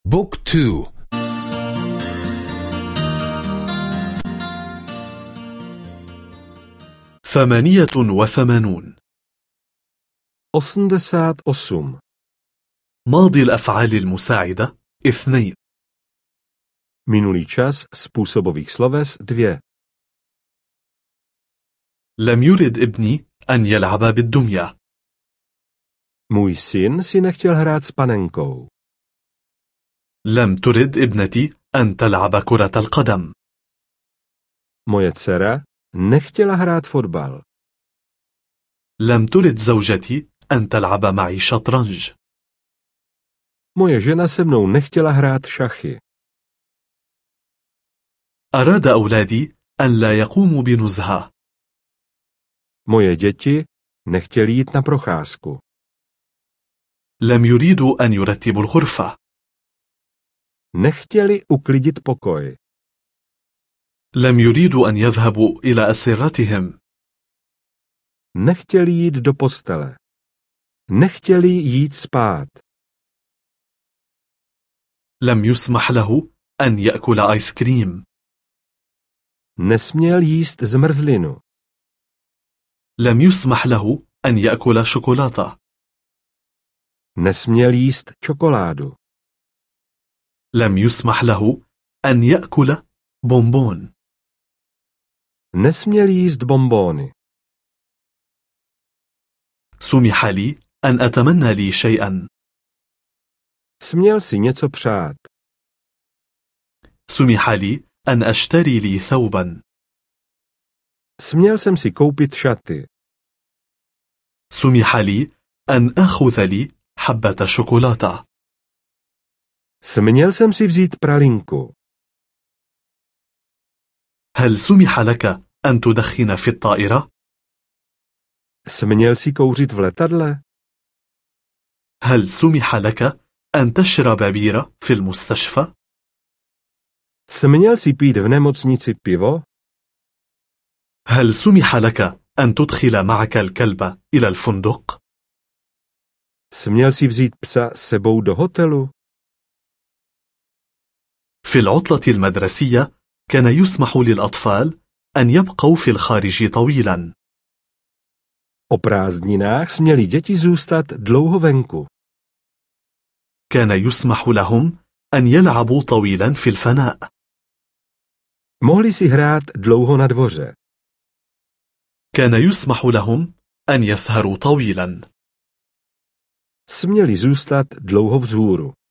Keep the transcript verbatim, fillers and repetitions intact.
بوك تو. ثمانية وثمانون. osmdesát osm. ماضي الأفعال المساعدة اثنين. Minulý čas způsobových sloves dvě. لم يرد ابني أن يلعب بالدمية. Můj syn si nechtěl hrát s panenkou. لم ترد ابنتي أن تلعب كرة القدم. Moje dcera nechtěla hrát fotbal. لم ترد زوجتي أن تلعب معي شطرنج. Moje žena se mnou nechtěla hrát šachy. أراد أولادي أن لا يقوموا بنزهة. Moje děti nechtěly jít na procházku. لم يريدوا أن يرتبوا الغرفة. Nechtěli uklidit pokoj. لم يريدوا أن يذهبوا إلى أسرتهم. Nechtěli jít do postele. Nechtěli jít spát. لم يسمح له أن يأكل آيس كريم. Nesměl jíst zmrzlinu. لم يسمح له أن يأكل شوكولاتة. Nesměl jíst čokoládu. لم يسمح له أن يأكل بونبون. Nesměl jíst bonbóny. سمح لي أن أتمنى لي شيئا. Směl si něco přát. سمح لي أن أشتري لي ثوبا. Směl jsem si koupit šaty. سمح لي أن أخذ لي حبة شوكولاتة. Směl jsem si vzít pralinku. هل سمح لك أن تدخن في الطائرة؟ Směl si kouřit v letadle. هل سمح لك أن تشرب بيرة في المستشفى؟ Směl si pít v nemocnici pivo. هل سمح لك أن تدخل معك الكلب إلى الفندق؟ Směl si vzít psa s sebou do hotelu. في العطلة المدرسية كان يسمح للأطفال أن يبقوا في الخارج طويلا. O prázdninách směli děti zůstat dlouho venku. كان يسمح لهم أن يلعبوا طويلا في الفناء. Mohli si hrát dlouho na dvoře. كان يسمح لهم أن يسهروا طويلا. Směli zůstat dlouho vzhůru.